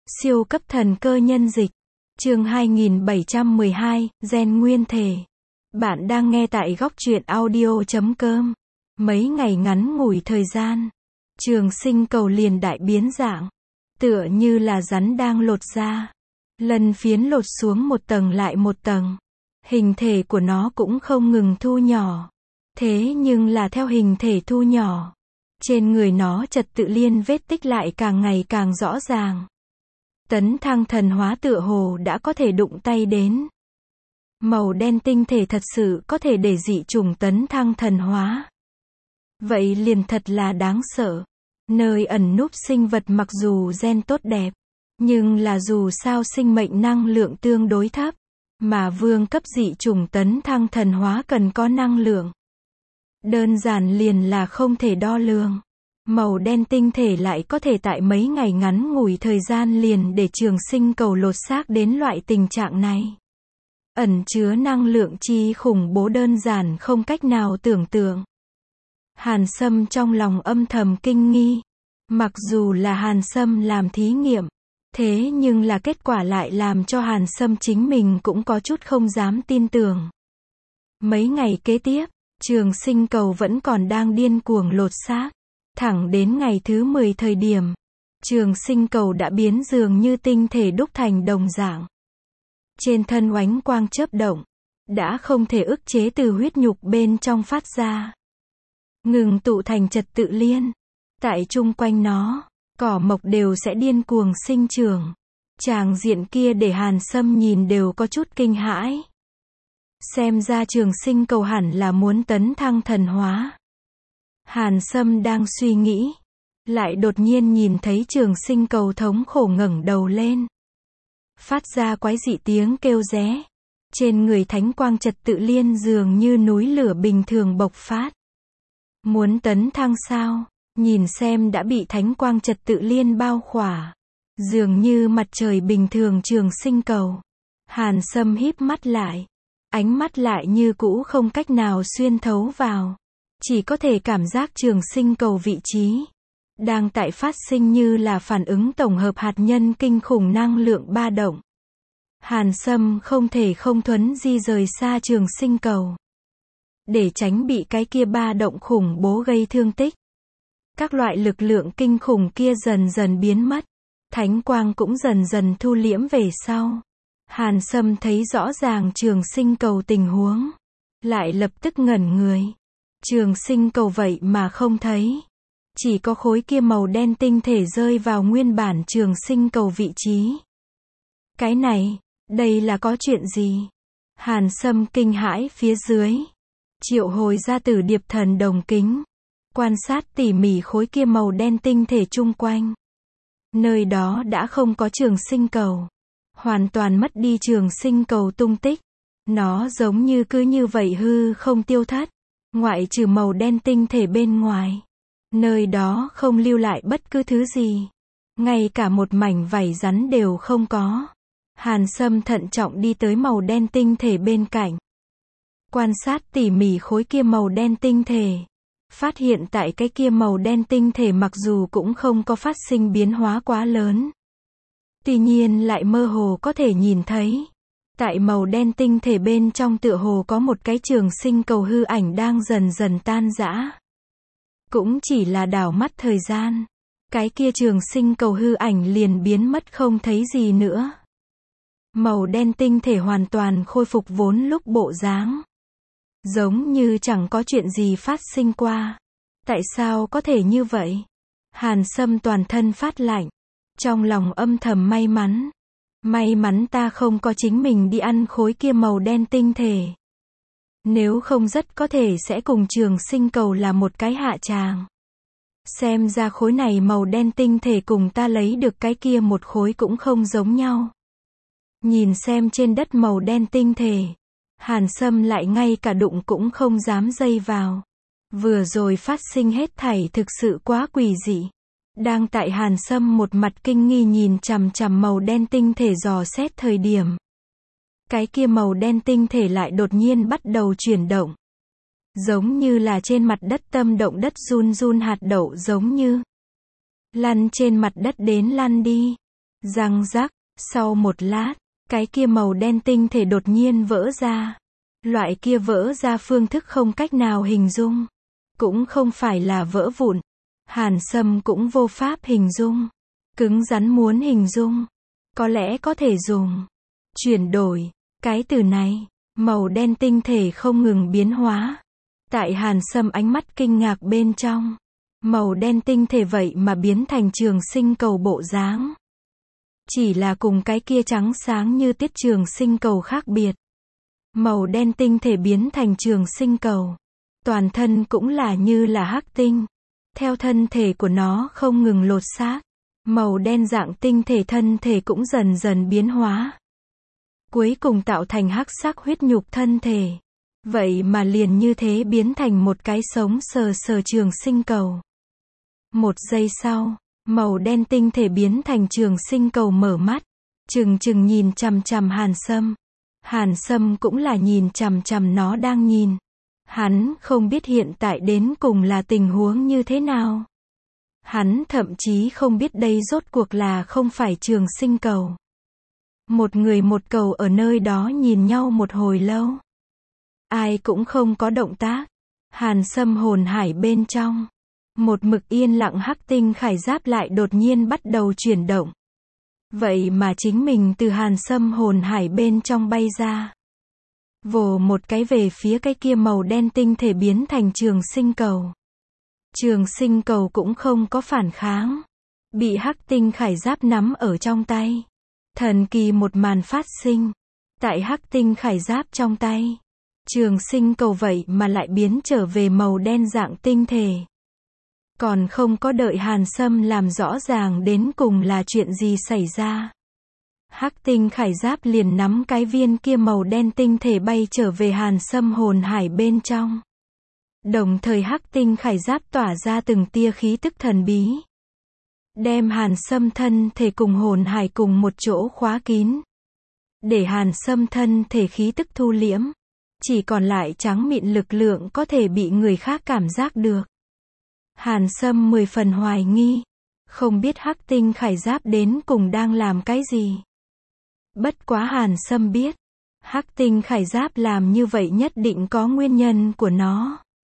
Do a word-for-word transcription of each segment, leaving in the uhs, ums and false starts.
Siêu cấp thần cơ nhân dịch. Chương hai nghìn bảy trăm mười hai, gen nguyên thể. Bạn đang nghe tại góc truyện audio chấm com. Mấy ngày ngắn ngủi thời gian, Trường Sinh Cầu liền đại biến dạng, tựa như là rắn đang lột da. Lần phiến lột xuống một tầng lại một tầng. Hình thể của nó cũng không ngừng thu nhỏ. Thế nhưng là theo hình thể thu nhỏ, trên người nó trật tự liên vết tích lại càng ngày càng rõ ràng. Tấn thăng thần hóa tựa hồ đã có thể đụng tay đến. Màu đen tinh thể thật sự có thể để dị chủng tấn thăng thần hóa. Vậy liền thật là đáng sợ. Nơi ẩn núp sinh vật mặc dù gen tốt đẹp, nhưng là dù sao sinh mệnh năng lượng tương đối thấp, mà vương cấp dị chủng tấn thăng thần hóa cần có năng lượng. Đơn giản liền là không thể đo lường. Màu đen tinh thể lại có thể tại mấy ngày ngắn ngủi thời gian liền để Trường Sinh Cầu lột xác đến loại tình trạng này. Ẩn chứa năng lượng chi khủng bố đơn giản không cách nào tưởng tượng. Hàn Sâm trong lòng âm thầm kinh nghi. Mặc dù là Hàn Sâm làm thí nghiệm, thế nhưng là kết quả lại làm cho Hàn Sâm chính mình cũng có chút không dám tin tưởng. Mấy ngày kế tiếp, Trường Sinh Cầu vẫn còn đang điên cuồng lột xác. Thẳng đến ngày thứ mười thời điểm, Trường Sinh Cầu đã biến dường như tinh thể đúc thành đồng dạng. Trên thân oánh quang chớp động, đã không thể ức chế từ huyết nhục bên trong phát ra. Ngừng tụ thành trật tự liên. Tại chung quanh nó, cỏ mộc đều sẽ điên cuồng sinh trưởng. Tràng diện kia để Hàn Sâm nhìn đều có chút kinh hãi. Xem ra Trường Sinh Cầu hẳn là muốn tấn thăng thần hóa. Hàn Sâm đang suy nghĩ, lại đột nhiên nhìn thấy Trường Sinh Cầu thống khổ ngẩng đầu lên, phát ra quái dị tiếng kêu ré. Trên người thánh quang trật tự liên dường như núi lửa bình thường bộc phát. Muốn tấn thăng sao? Nhìn xem đã bị thánh quang trật tự liên bao khỏa, dường như mặt trời bình thường Trường Sinh Cầu. Hàn Sâm híp mắt lại, ánh mắt lại như cũ không cách nào xuyên thấu vào. Chỉ có thể cảm giác Trường Sinh Cầu vị trí đang tại phát sinh như là phản ứng tổng hợp hạt nhân kinh khủng năng lượng ba động. Hàn Sâm không thể không thuấn di rời xa Trường Sinh Cầu, để tránh bị cái kia ba động khủng bố gây thương tích. Các loại lực lượng kinh khủng kia dần dần biến mất, thánh quang cũng dần dần thu liễm về sau. Hàn Sâm thấy rõ ràng Trường Sinh Cầu tình huống, lại lập tức ngẩn người. Trường Sinh Cầu vậy mà không thấy. Chỉ có khối kia màu đen tinh thể rơi vào nguyên bản Trường Sinh Cầu vị trí. Cái này, đây là có chuyện gì? Hàn Sâm kinh hãi phía dưới, triệu hồi ra Tử Điệp Thần Đồng Kính, quan sát tỉ mỉ khối kia màu đen tinh thể chung quanh. Nơi đó đã không có Trường Sinh Cầu, hoàn toàn mất đi Trường Sinh Cầu tung tích. Nó giống như cứ như vậy hư không tiêu thất. Ngoại trừ màu đen tinh thể bên ngoài, nơi đó không lưu lại bất cứ thứ gì. Ngay cả một mảnh vảy rắn đều không có. Hàn Sâm thận trọng đi tới màu đen tinh thể bên cạnh, quan sát tỉ mỉ khối kia màu đen tinh thể. Phát hiện tại cái kia màu đen tinh thể mặc dù cũng không có phát sinh biến hóa quá lớn, tuy nhiên lại mơ hồ có thể nhìn thấy, tại màu đen tinh thể bên trong tựa hồ có một cái Trường Sinh Cầu hư ảnh đang dần dần tan rã. Cũng chỉ là đảo mắt thời gian, cái kia Trường Sinh Cầu hư ảnh liền biến mất không thấy gì nữa. Màu đen tinh thể hoàn toàn khôi phục vốn lúc bộ dáng, giống như chẳng có chuyện gì phát sinh qua. Tại sao có thể như vậy? Hàn Sâm toàn thân phát lạnh, trong lòng âm thầm may mắn. May mắn ta không có chính mình đi ăn khối kia màu đen tinh thể. Nếu không rất có thể sẽ cùng Trường Sinh Cầu là một cái hạ tràng. Xem ra khối này màu đen tinh thể cùng ta lấy được cái kia một khối cũng không giống nhau. Nhìn xem trên đất màu đen tinh thể, Hàn Sâm lại ngay cả đụng cũng không dám dây vào. Vừa rồi phát sinh hết thảy thực sự quá quỷ dị. Đang tại Hàn Sâm một mặt kinh nghi nhìn chằm chằm màu đen tinh thể dò xét thời điểm, cái kia màu đen tinh thể lại đột nhiên bắt đầu chuyển động. Giống như là trên mặt đất tâm động đất run run hạt đậu giống như. Lăn trên mặt đất đến lăn đi. Răng rắc, sau một lát, cái kia màu đen tinh thể đột nhiên vỡ ra. Loại kia vỡ ra phương thức không cách nào hình dung. Cũng không phải là vỡ vụn. Hàn Sâm cũng vô pháp hình dung. Cứng rắn muốn hình dung. Có lẽ có thể dùng chuyển đổi. Cái từ này, màu đen tinh thể không ngừng biến hóa. Tại Hàn Sâm ánh mắt kinh ngạc bên trong. Màu đen tinh thể vậy mà biến thành trường sinh cầu bộ dáng. Chỉ là cùng cái kia trắng sáng như tiết trường sinh cầu khác biệt. Màu đen tinh thể biến thành trường sinh cầu. Toàn thân cũng là như là hắc tinh. Theo thân thể của nó không ngừng lột xác. Màu đen dạng tinh thể thân thể cũng dần dần biến hóa. Cuối cùng tạo thành hắc sắc huyết nhục thân thể. Vậy mà liền như thế biến thành một cái sống sờ sờ trường sinh cầu. Một giây sau, màu đen tinh thể biến thành trường sinh cầu mở mắt. Chừng chừng nhìn chằm chằm Hàn Sâm. Hàn Sâm cũng là nhìn chằm chằm nó đang nhìn. Hắn không biết hiện tại đến cùng là tình huống như thế nào. Hắn thậm chí không biết đây rốt cuộc là không phải trường sinh cầu. Một người một cầu ở nơi đó nhìn nhau một hồi lâu. Ai cũng không có động tác. Hàn Sâm hồn hải bên trong. Một mực yên lặng hắc tinh khải giáp lại đột nhiên bắt đầu chuyển động. Vậy mà chính mình từ Hàn Sâm hồn hải bên trong bay ra. Vồ một cái về phía cái kia màu đen tinh thể biến thành trường sinh cầu. Trường sinh cầu cũng không có phản kháng. Bị hắc tinh khải giáp nắm ở trong tay. Thần kỳ một màn phát sinh. Tại hắc tinh khải giáp trong tay. Trường sinh cầu vậy mà lại biến trở về màu đen dạng tinh thể. Còn không có đợi Hàn Sâm làm rõ ràng đến cùng là chuyện gì xảy ra. Hắc tinh khải giáp liền nắm cái viên kia màu đen tinh thể bay trở về Hàn Sâm hồn hải bên trong. Đồng thời hắc tinh khải giáp tỏa ra từng tia khí tức thần bí. Đem Hàn Sâm thân thể cùng hồn hải cùng một chỗ khóa kín. Để Hàn Sâm thân thể khí tức thu liễm. Chỉ còn lại trắng mịn lực lượng có thể bị người khác cảm giác được. Hàn Sâm mười phần hoài nghi. Không biết hắc tinh khải giáp đến cùng đang làm cái gì. Bất quá Hàn Sâm biết. Hắc tinh khải giáp làm như vậy nhất định có nguyên nhân của nó.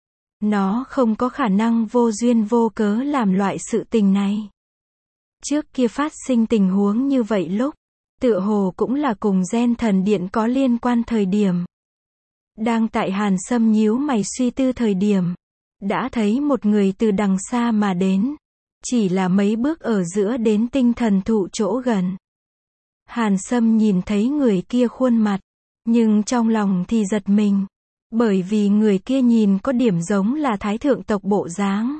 Nó không có khả năng vô duyên vô cớ làm loại sự tình này. Trước kia phát sinh tình huống như vậy lúc. Tựa hồ cũng là cùng gen thần điện có liên quan thời điểm. Đang tại Hàn Sâm nhíu mày suy tư thời điểm. Đã thấy một người từ đằng xa mà đến. Chỉ là mấy bước ở giữa đến tinh thần thụ chỗ gần. Hàn Sâm nhìn thấy người kia khuôn mặt. Nhưng trong lòng thì giật mình. Bởi vì người kia nhìn có điểm giống là thái thượng tộc bộ dáng.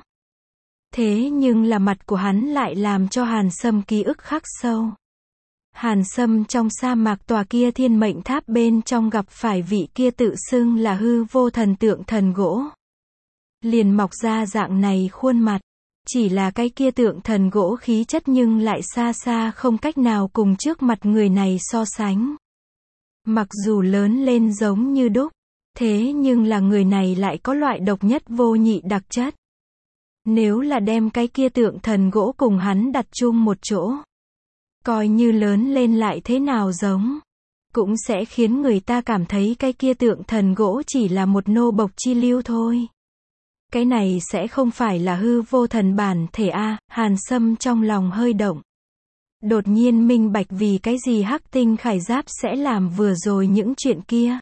Thế nhưng là mặt của hắn lại làm cho Hàn Sâm ký ức khắc sâu. Hàn Sâm trong sa mạc tòa kia thiên mệnh tháp bên trong gặp phải vị kia tự xưng là hư vô thần tượng thần gỗ. Liền mọc ra dạng này khuôn mặt. Chỉ là cái kia tượng thần gỗ khí chất nhưng lại xa xa không cách nào cùng trước mặt người này so sánh. Mặc dù lớn lên giống như đúc. Thế nhưng là người này lại có loại độc nhất vô nhị đặc chất. Nếu là đem cái kia tượng thần gỗ cùng hắn đặt chung một chỗ. Coi như lớn lên lại thế nào giống. Cũng sẽ khiến người ta cảm thấy cái kia tượng thần gỗ chỉ là một nô bộc chi lưu thôi. Cái này sẽ không phải là hư vô thần bản thể a. Hàn Sâm trong lòng hơi động. Đột nhiên minh bạch vì cái gì hắc tinh khải giáp sẽ làm vừa rồi những chuyện kia.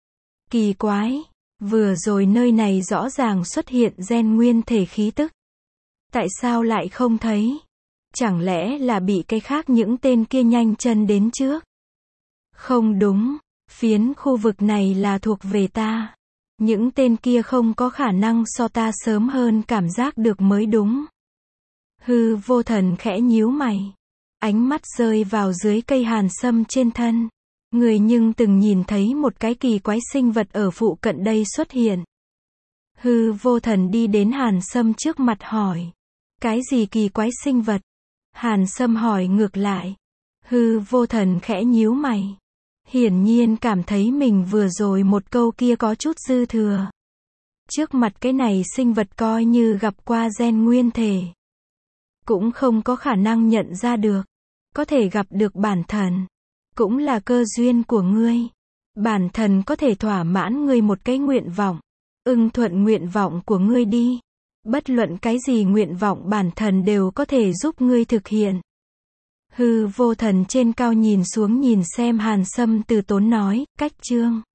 Kỳ quái, vừa rồi nơi này rõ ràng xuất hiện gen nguyên thể khí tức. Tại sao lại không thấy? Chẳng lẽ là bị cái khác những tên kia nhanh chân đến trước? Không đúng, phiến khu vực này là thuộc về ta. Những tên kia không có khả năng so ta sớm hơn cảm giác được mới đúng. Hư vô thần khẽ nhíu mày. Ánh mắt rơi vào dưới cây Hàn Sâm trên thân. Người nhưng từng nhìn thấy một cái kỳ quái sinh vật ở phụ cận đây xuất hiện. Hư vô thần đi đến Hàn Sâm trước mặt hỏi. Cái gì kỳ quái sinh vật? Hàn Sâm hỏi ngược lại. Hư vô thần khẽ nhíu mày. Hiển nhiên cảm thấy mình vừa rồi một câu kia có chút dư thừa. Trước mặt cái này sinh vật coi như gặp qua gen nguyên thể. Cũng không có khả năng nhận ra được. có thể gặp được bản thần. Cũng là cơ duyên của ngươi. Bản thần có thể thỏa mãn ngươi một cái nguyện vọng. Ưng thuận nguyện vọng của ngươi đi. Bất luận cái gì nguyện vọng bản thần đều có thể giúp ngươi thực hiện. Hư vô thần trên cao nhìn xuống nhìn xem Hàn Sâm từ tốn nói, cách chương.